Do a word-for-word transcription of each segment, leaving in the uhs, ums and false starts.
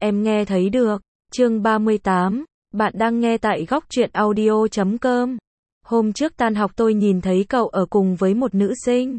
em nghe thấy được. Chương ba mươi tám, bạn đang nghe tại góc truyện audio chấm com. Hôm trước tan học tôi nhìn thấy cậu ở cùng với một nữ sinh.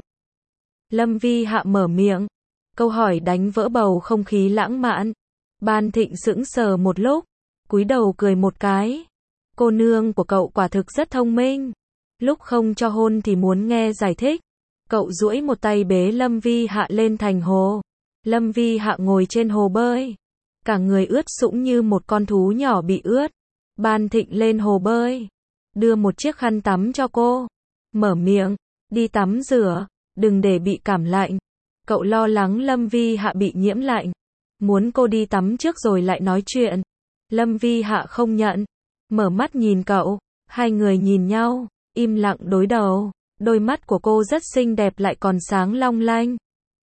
Lâm Vi Hạ mở miệng. Câu hỏi đánh vỡ bầu không khí lãng mạn. Ban Thịnh sững sờ một lúc, cúi đầu cười một cái. Cô nương của cậu quả thực rất thông minh. Lúc không cho hôn thì muốn nghe giải thích. Cậu duỗi một tay bế Lâm Vi Hạ lên thành hồ. Lâm Vi Hạ ngồi trên hồ bơi. Cả người ướt sũng như một con thú nhỏ bị ướt. Ban Thịnh lên hồ bơi. Đưa một chiếc khăn tắm cho cô. Mở miệng. Đi tắm rửa. Đừng để bị cảm lạnh. Cậu lo lắng Lâm Vi Hạ bị nhiễm lạnh. Muốn cô đi tắm trước rồi lại nói chuyện. Lâm Vi Hạ không nhận. Mở mắt nhìn cậu. Hai người nhìn nhau. Im lặng đối đầu. Đôi mắt của cô rất xinh đẹp lại còn sáng long lanh.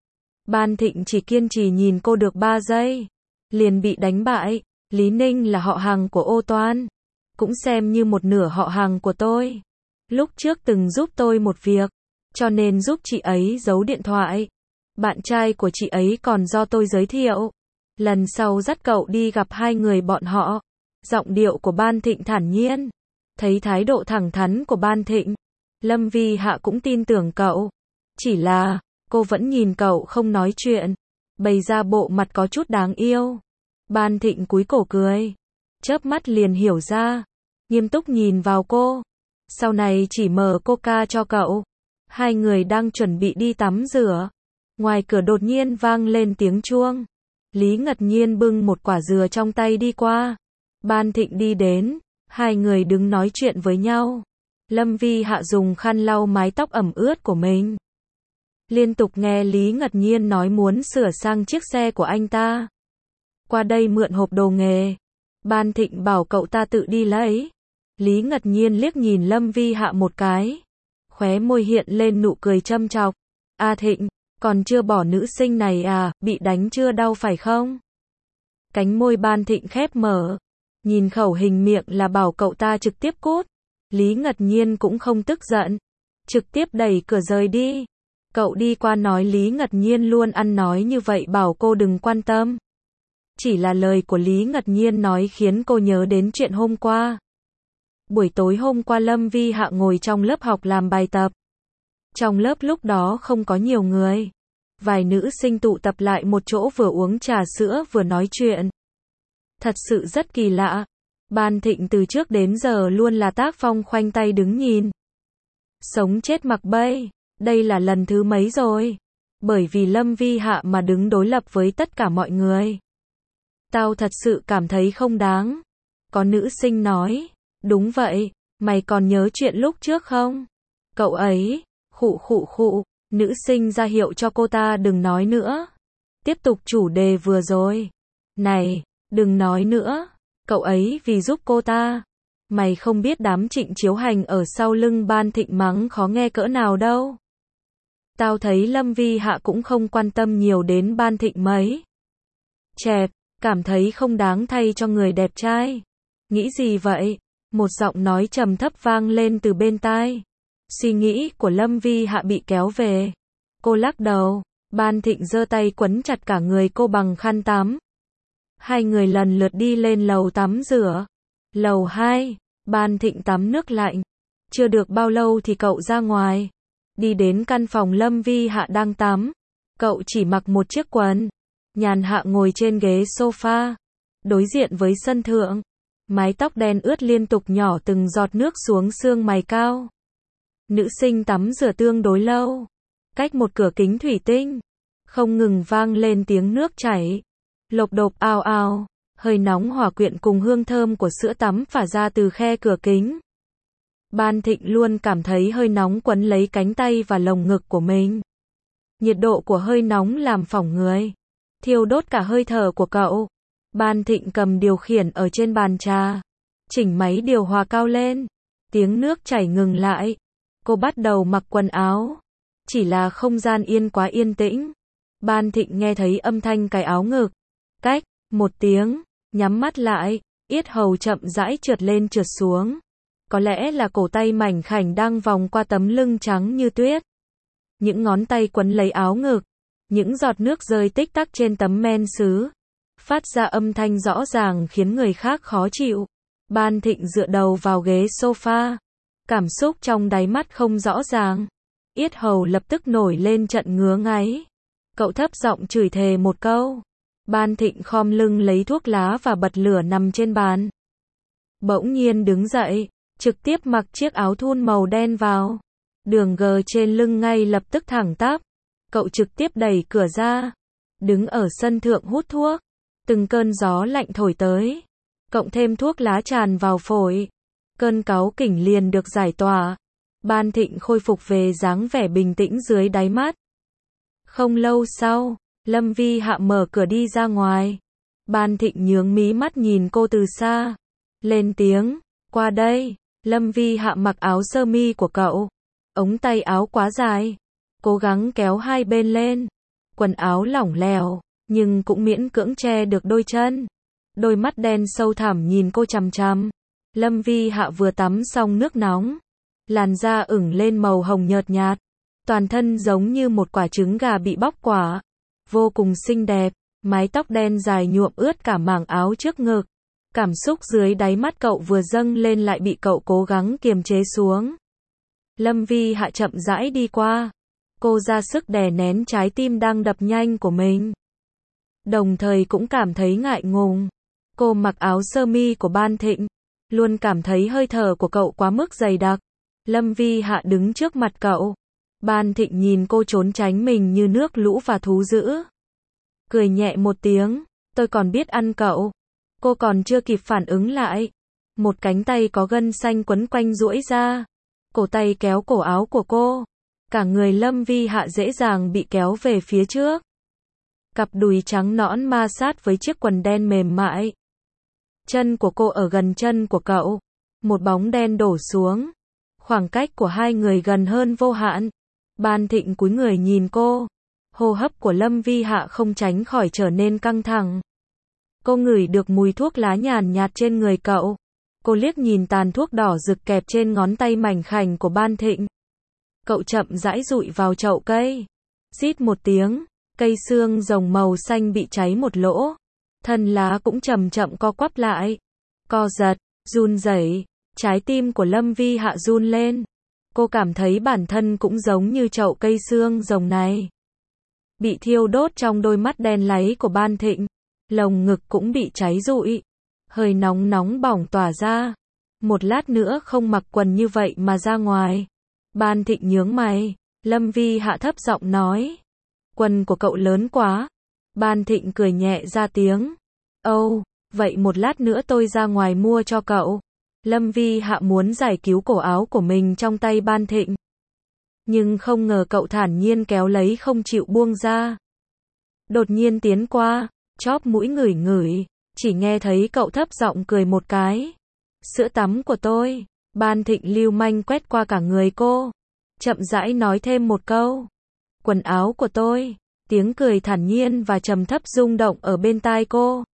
Ban Thịnh chỉ kiên trì nhìn cô được ba giây. Liền bị đánh bại. Lý Ninh là họ hàng của Ô Toan. Cũng xem như một nửa họ hàng của tôi. Lúc trước từng giúp tôi một việc. Cho nên giúp chị ấy giấu điện thoại. Bạn trai của chị ấy còn do tôi giới thiệu. Lần sau dắt cậu đi gặp hai người bọn họ. Giọng điệu của Ban Thịnh thản nhiên. Thấy thái độ thẳng thắn của Ban Thịnh. Lâm Vi Hạ cũng tin tưởng cậu. Chỉ là, cô vẫn nhìn cậu không nói chuyện. Bày ra bộ mặt có chút đáng yêu. Ban Thịnh cúi cổ cười. Chớp mắt liền hiểu ra. Nghiêm túc nhìn vào cô. Sau này chỉ mở coca cho cậu. Hai người đang chuẩn bị đi tắm rửa. Ngoài cửa đột nhiên vang lên tiếng chuông. Lý Ngật Nhiên bưng một quả dừa trong tay đi qua. Ban Thịnh đi đến. Hai người đứng nói chuyện với nhau. Lâm Vi Hạ dùng khăn lau mái tóc ẩm ướt của mình. Liên tục nghe Lý Ngật Nhiên nói muốn sửa sang chiếc xe của anh ta. Qua đây mượn hộp đồ nghề. Ban Thịnh bảo cậu ta tự đi lấy. Lý Ngật Nhiên liếc nhìn Lâm Vi Hạ một cái. Khóe môi hiện lên nụ cười châm chọc. A Thịnh, còn chưa bỏ nữ sinh này à, bị đánh chưa đau phải không? Cánh môi Ban Thịnh khép mở. Nhìn khẩu hình miệng là bảo cậu ta trực tiếp cút. Lý Ngật Nhiên cũng không tức giận. Trực tiếp đẩy cửa rời đi. Cậu đi qua nói Lý Ngật Nhiên luôn ăn nói như vậy bảo cô đừng quan tâm. Chỉ là lời của Lý Ngật Nhiên nói khiến cô nhớ đến chuyện hôm qua. Buổi tối hôm qua Lâm Vi Hạ ngồi trong lớp học làm bài tập. Trong lớp lúc đó không có nhiều người. Vài nữ sinh tụ tập lại một chỗ vừa uống trà sữa vừa nói chuyện. Thật sự rất kỳ lạ. Ban Thịnh từ trước đến giờ luôn là tác phong khoanh tay đứng nhìn. Sống chết mặc bay. Đây là lần thứ mấy rồi. Bởi vì Lâm Vi Hạ mà đứng đối lập với tất cả mọi người. Tao thật sự cảm thấy không đáng. Có nữ sinh nói. Đúng vậy, mày còn nhớ chuyện lúc trước không? Cậu ấy, khụ khụ khụ, nữ sinh ra hiệu cho cô ta đừng nói nữa. Tiếp tục chủ đề vừa rồi. Này, đừng nói nữa. Cậu ấy vì giúp cô ta. Mày không biết đám Trịnh Chiếu Hành ở sau lưng Ban Thịnh mắng khó nghe cỡ nào đâu. Tao thấy Lâm Vi Hạ cũng không quan tâm nhiều đến Ban Thịnh mấy. Chẹp, cảm thấy không đáng thay cho người đẹp trai. Nghĩ gì vậy? Một giọng nói trầm thấp vang lên từ bên tai. Suy nghĩ của Lâm Vi Hạ bị kéo về. Cô lắc đầu. Ban Thịnh giơ tay quấn chặt cả người cô bằng khăn tắm. Hai người lần lượt đi lên lầu tắm rửa. Lầu hai, Ban Thịnh tắm nước lạnh. Chưa được bao lâu thì cậu ra ngoài. Đi đến căn phòng Lâm Vi Hạ đang tắm. Cậu chỉ mặc một chiếc quần. Nhàn hạ ngồi trên ghế sofa. Đối diện với sân thượng. Mái tóc đen ướt liên tục nhỏ từng giọt nước xuống xương mày cao. Nữ sinh tắm rửa tương đối lâu. Cách một cửa kính thủy tinh. Không ngừng vang lên tiếng nước chảy. Lộc độc ao ao. Hơi nóng hòa quyện cùng hương thơm của sữa tắm phả ra từ khe cửa kính. Ban Thịnh luôn cảm thấy hơi nóng quấn lấy cánh tay và lồng ngực của mình. Nhiệt độ của hơi nóng làm phỏng người. Thiêu đốt cả hơi thở của cậu. Ban Thịnh cầm điều khiển ở trên bàn trà. Chỉnh máy điều hòa cao lên. Tiếng nước chảy ngừng lại. Cô bắt đầu mặc quần áo. Chỉ là không gian yên quá yên tĩnh. Ban Thịnh nghe thấy âm thanh cài áo ngực. Cách, một tiếng, nhắm mắt lại, yết hầu chậm rãi trượt lên trượt xuống. Có lẽ là cổ tay mảnh khảnh đang vòng qua tấm lưng trắng như tuyết. Những ngón tay quấn lấy áo ngực. Những giọt nước rơi tích tắc trên tấm men sứ. phát ra âm thanh rõ ràng khiến người khác khó chịu. Ban Thịnh dựa đầu vào ghế sofa, cảm xúc trong đáy mắt không rõ ràng. Yết hầu lập tức nổi lên trận ngứa ngáy. Cậu thấp giọng chửi thề một câu. Ban Thịnh khom lưng lấy thuốc lá và bật lửa nằm trên bàn. Bỗng nhiên đứng dậy, trực tiếp mặc chiếc áo thun màu đen vào. Đường gờ trên lưng ngay lập tức thẳng tắp. Cậu trực tiếp đẩy cửa ra, đứng ở sân thượng hút thuốc. Từng cơn gió lạnh thổi tới, cộng thêm thuốc lá tràn vào phổi. Cơn cáu kỉnh liền được giải tỏa. Ban Thịnh khôi phục về dáng vẻ bình tĩnh dưới đáy mắt. Không lâu sau, Lâm Vi Hạ mở cửa đi ra ngoài. Ban Thịnh nhướng mí mắt nhìn cô từ xa. Lên tiếng, qua đây. Lâm Vi Hạ mặc áo sơ mi của cậu. Ống tay áo quá dài. Cố gắng kéo hai bên lên. Quần áo lỏng lẻo, nhưng cũng miễn cưỡng che được đôi chân. Đôi mắt đen sâu thẳm nhìn cô chằm chằm. Lâm Vi Hạ vừa tắm xong nước nóng. Làn da ửng lên màu hồng nhợt nhạt. Toàn thân giống như một quả trứng gà bị bóc quả. Vô cùng xinh đẹp, mái tóc đen dài nhuộm ướt cả mảng áo trước ngực. Cảm xúc dưới đáy mắt cậu vừa dâng lên lại bị cậu cố gắng kiềm chế xuống. Lâm Vi Hạ chậm rãi đi qua. Cô ra sức đè nén trái tim đang đập nhanh của mình. Đồng thời cũng cảm thấy ngại ngùng. Cô mặc áo sơ mi của Ban Thịnh. Luôn cảm thấy hơi thở của cậu quá mức dày đặc. Lâm Vi Hạ đứng trước mặt cậu. Ban Thịnh nhìn cô trốn tránh mình như nước lũ và thú dữ. Cười nhẹ một tiếng, tôi còn biết ăn cậu. Cô còn chưa kịp phản ứng lại. Một cánh tay có gân xanh quấn quanh duỗi ra. Cổ tay kéo cổ áo của cô. Cả người Lâm Vi Hạ dễ dàng bị kéo về phía trước. Cặp đùi trắng nõn ma sát với chiếc quần đen mềm mại. Chân của cô ở gần chân của cậu. Một bóng đen đổ xuống. Khoảng cách của hai người gần hơn vô hạn. Ban Thịnh cúi người nhìn cô. Hô hấp của Lâm Vi Hạ không tránh khỏi trở nên căng thẳng. Cô ngửi được mùi thuốc lá nhàn nhạt trên người cậu. Cô liếc nhìn tàn thuốc đỏ rực kẹp trên ngón tay mảnh khảnh của Ban Thịnh. Cậu chậm rãi dụi vào chậu cây. Rít một tiếng, cây xương rồng màu xanh bị cháy một lỗ. Thân lá cũng chậm chậm co quắp lại. Co giật, run rẩy, trái tim của Lâm Vi Hạ run lên. Cô cảm thấy bản thân cũng giống như chậu cây xương rồng này. Bị thiêu đốt trong đôi mắt đen láy của Ban Thịnh. Lồng ngực cũng bị cháy rụi. Hơi nóng nóng bỏng tỏa ra. Một lát nữa không mặc quần như vậy mà ra ngoài. Ban Thịnh nhướng mày. Lâm Vi Hạ thấp giọng nói. Quần của cậu lớn quá. Ban Thịnh cười nhẹ ra tiếng. Âu, oh, vậy một lát nữa tôi ra ngoài mua cho cậu. Lâm Vi Hạ muốn giải cứu cổ áo của mình trong tay Ban Thịnh. Nhưng không ngờ cậu thản nhiên kéo lấy không chịu buông ra. Đột nhiên tiến qua, chóp mũi ngửi ngửi, chỉ nghe thấy cậu thấp giọng cười một cái. Sữa tắm của tôi. Ban Thịnh lưu manh quét qua cả người cô. Chậm rãi nói thêm một câu. Quần áo của tôi. Tiếng cười thản nhiên và trầm thấp rung động ở bên tai cô.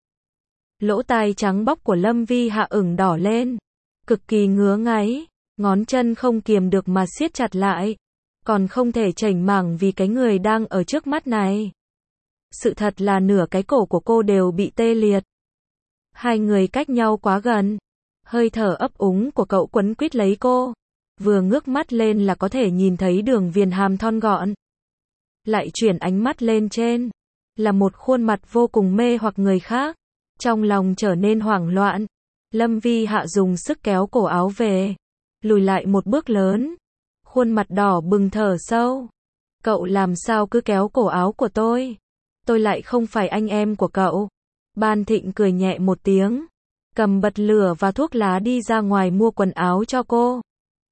Lỗ tai trắng bóc của Lâm Vi Hạ ửng đỏ lên. Cực kỳ ngứa ngáy. Ngón chân không kiềm được mà siết chặt lại. Còn không thể chảnh mảng vì cái người đang ở trước mắt này. Sự thật là nửa cái cổ của cô đều bị tê liệt. Hai người cách nhau quá gần. Hơi thở ấp úng của cậu quấn quýt lấy cô. Vừa ngước mắt lên là có thể nhìn thấy đường viền hàm thon gọn. Lại chuyển ánh mắt lên trên. Là một khuôn mặt vô cùng mê hoặc người khác. Trong lòng trở nên hoảng loạn. Lâm Vi Hạ dùng sức kéo cổ áo về. Lùi lại một bước lớn. Khuôn mặt đỏ bừng thở sâu. Cậu làm sao cứ kéo cổ áo của tôi? Tôi lại không phải anh em của cậu. Ban Thịnh cười nhẹ một tiếng. Cầm bật lửa và thuốc lá đi ra ngoài mua quần áo cho cô.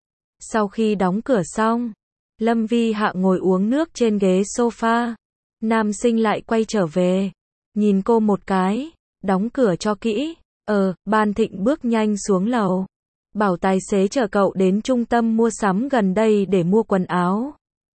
Sau khi đóng cửa xong, Lâm Vi Hạ ngồi uống nước trên ghế sofa. Nam sinh lại quay trở về. Nhìn cô một cái. Đóng cửa cho kỹ. Ờ, Ban Thịnh bước nhanh xuống lầu. Bảo tài xế chở cậu đến trung tâm mua sắm gần đây để mua quần áo.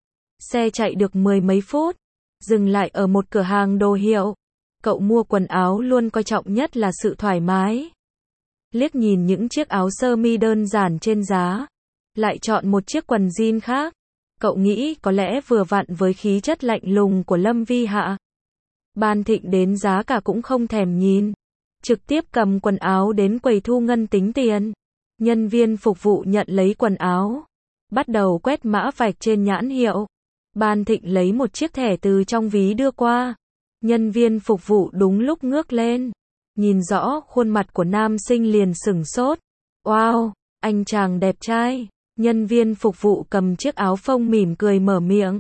Xe chạy được mười mấy phút. Dừng lại ở một cửa hàng đồ hiệu. Cậu mua quần áo luôn coi trọng nhất là sự thoải mái. Liếc nhìn những chiếc áo sơ mi đơn giản trên giá. Lại chọn một chiếc quần jean khác. Cậu nghĩ có lẽ vừa vặn với khí chất lạnh lùng của Lâm Vi Hạ. Ban Thịnh đến giá cả cũng không thèm nhìn. Trực tiếp cầm quần áo đến quầy thu ngân tính tiền. Nhân viên phục vụ nhận lấy quần áo. Bắt đầu quét mã vạch trên nhãn hiệu. Ban Thịnh lấy một chiếc thẻ từ trong ví đưa qua. Nhân viên phục vụ đúng lúc ngước lên. Nhìn rõ khuôn mặt của nam sinh liền sửng sốt. Wow, anh chàng đẹp trai. Nhân viên phục vụ cầm chiếc áo phông mỉm cười mở miệng.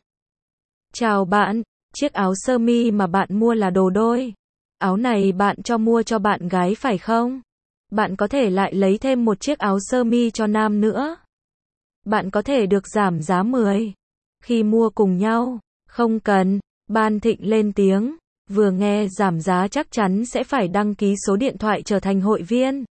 Chào bạn, chiếc áo sơ mi mà bạn mua là đồ đôi. Áo này bạn cho mua cho bạn gái phải không? Bạn có thể lại lấy thêm một chiếc áo sơ mi cho nam nữa. Bạn có thể được giảm giá mười. Khi mua cùng nhau. Không cần, Ban Thịnh lên tiếng. Vừa nghe giảm giá chắc chắn sẽ phải đăng ký số điện thoại trở thành hội viên.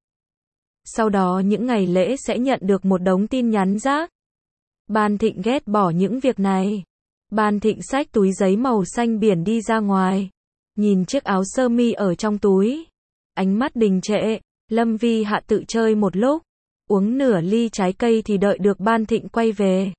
Sau đó những ngày lễ sẽ nhận được một đống tin nhắn rác. Ban Thịnh ghét bỏ những việc này. Ban Thịnh xách túi giấy màu xanh biển đi ra ngoài. Nhìn chiếc áo sơ mi ở trong túi. Ánh mắt đình trệ. Lâm Vi Hạ tự chơi một lúc. Uống nửa ly trái cây thì đợi được Ban Thịnh quay về.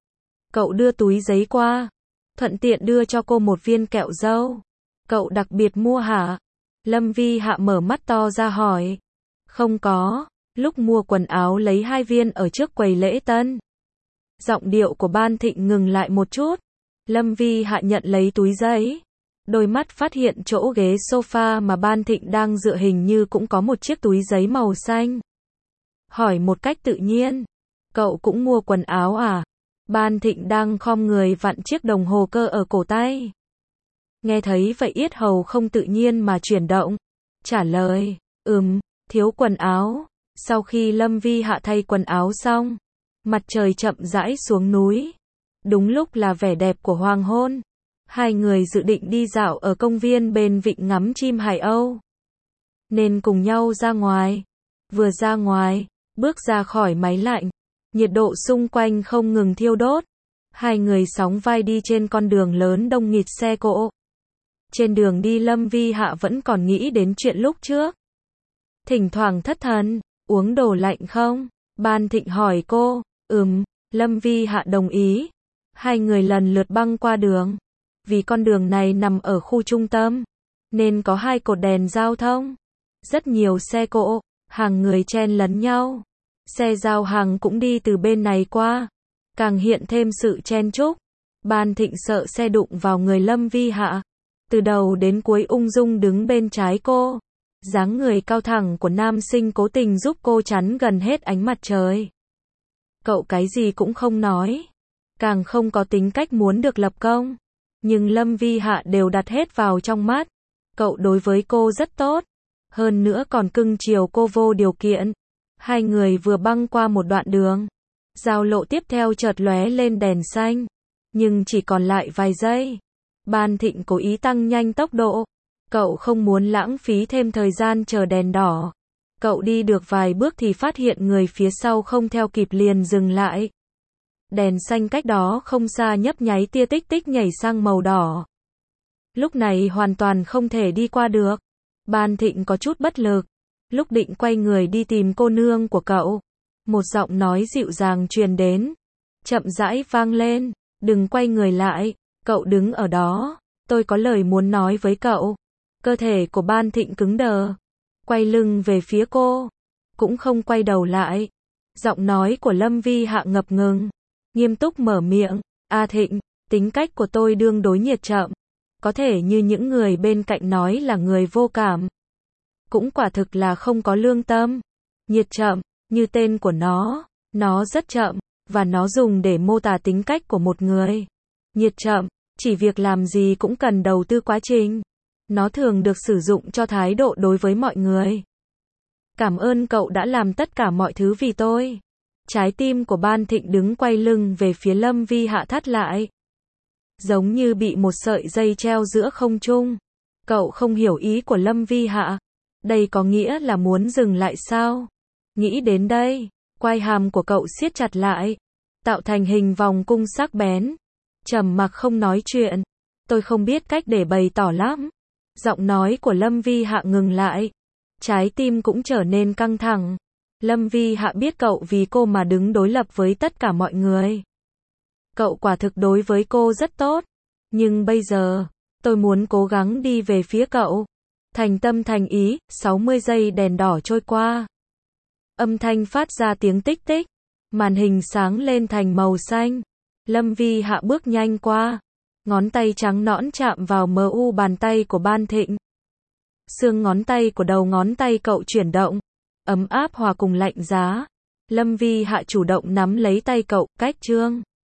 Cậu đưa túi giấy qua. Thuận tiện đưa cho cô một viên kẹo dâu. Cậu đặc biệt mua hả? Lâm Vi Hạ mở mắt to ra hỏi. Không có. Lúc mua quần áo lấy hai viên ở trước quầy lễ tân. Giọng điệu của Ban Thịnh ngừng lại một chút. Lâm Vi Hạ nhận lấy túi giấy. Đôi mắt phát hiện chỗ ghế sofa mà Ban Thịnh đang dựa hình như cũng có một chiếc túi giấy màu xanh. Hỏi một cách tự nhiên. Cậu cũng mua quần áo à? Ban Thịnh đang khom người vặn chiếc đồng hồ cơ ở cổ tay. Nghe thấy vậy yết hầu không tự nhiên mà chuyển động. Trả lời, ừm, thiếu quần áo. Sau khi Lâm Vi Hạ thay quần áo xong, mặt trời chậm rãi xuống núi. Đúng lúc là vẻ đẹp của hoàng hôn. Hai người dự định đi dạo ở công viên bên vịnh ngắm chim Hải Âu. Nên cùng nhau ra ngoài. Vừa ra ngoài, bước ra khỏi máy lạnh. Nhiệt độ xung quanh không ngừng thiêu đốt. Hai người sóng vai đi trên con đường lớn đông nghịt xe cộ. Trên đường đi Lâm Vi Hạ vẫn còn nghĩ đến chuyện lúc trước. Thỉnh thoảng thất thần, uống đồ lạnh không? Ban Thịnh hỏi cô, ừm, Lâm Vi Hạ đồng ý. Hai người lần lượt băng qua đường. Vì con đường này nằm ở khu trung tâm, nên có hai cột đèn giao thông. Rất nhiều xe cộ, hàng người chen lấn nhau. Xe giao hàng cũng đi từ bên này qua. Càng hiện thêm sự chen chúc. Ban Thịnh sợ xe đụng vào người Lâm Vi Hạ. Từ đầu đến cuối ung dung đứng bên trái cô. Dáng người cao thẳng của nam sinh cố tình giúp cô chắn gần hết ánh mặt trời. Cậu cái gì cũng không nói. Càng không có tính cách muốn được lập công. Nhưng Lâm Vi Hạ đều đặt hết vào trong mắt. Cậu đối với cô rất tốt. Hơn nữa còn cưng chiều cô vô điều kiện. Hai người vừa băng qua một đoạn đường. Giao lộ tiếp theo chợt lóe lên đèn xanh. Nhưng chỉ còn lại vài giây. Ban Thịnh cố ý tăng nhanh tốc độ. Cậu không muốn lãng phí thêm thời gian chờ đèn đỏ. Cậu đi được vài bước thì phát hiện người phía sau không theo kịp liền dừng lại. Đèn xanh cách đó không xa nhấp nháy tia tích tích nhảy sang màu đỏ. Lúc này hoàn toàn không thể đi qua được. Ban Thịnh có chút bất lực. Lúc định quay người đi tìm cô nương của cậu. Một giọng nói dịu dàng truyền đến. Chậm rãi vang lên. Đừng quay người lại. Cậu đứng ở đó. Tôi có lời muốn nói với cậu. Cơ thể của Ban Thịnh cứng đờ. Quay lưng về phía cô. Cũng không quay đầu lại. Giọng nói của Lâm Vi Hạ ngập ngừng. Nghiêm túc mở miệng. A Thịnh, tính cách của tôi đương đối nhiệt chậm. Có thể như những người bên cạnh nói là người vô cảm. Cũng quả thực là không có lương tâm. Nhiệt chậm, như tên của nó. Nó rất chậm. Và nó dùng để mô tả tính cách của một người. Nhiệt chậm, chỉ việc làm gì cũng cần đầu tư quá trình. Nó thường được sử dụng cho thái độ đối với mọi người. Cảm ơn cậu đã làm tất cả mọi thứ vì tôi. Trái tim của Ban Thịnh đứng quay lưng về phía Lâm Vi Hạ thắt lại. Giống như bị một sợi dây treo giữa không trung. Cậu không hiểu ý của Lâm Vi Hạ. Đây có nghĩa là muốn dừng lại sao? Nghĩ đến đây, quai hàm của cậu siết chặt lại. Tạo thành hình vòng cung sắc bén. Trầm mặc không nói chuyện. Tôi không biết cách để bày tỏ lắm. Giọng nói của Lâm Vi Hạ ngừng lại. Trái tim cũng trở nên căng thẳng. Lâm Vi Hạ biết cậu vì cô mà đứng đối lập với tất cả mọi người. Cậu quả thực đối với cô rất tốt. Nhưng bây giờ, Tôi muốn cố gắng đi về phía cậu. Thành tâm thành ý, sáu mươi giây đèn đỏ trôi qua. Âm thanh phát ra tiếng tích tích. Màn hình sáng lên thành màu xanh. Lâm Vi Hạ bước nhanh qua. Ngón tay trắng nõn chạm vào mờ u bàn tay của Ban Thịnh. Xương ngón tay của đầu ngón tay cậu chuyển động. Ấm áp hòa cùng lạnh giá. Lâm Vi Hạ chủ động nắm lấy tay cậu, cách Trương.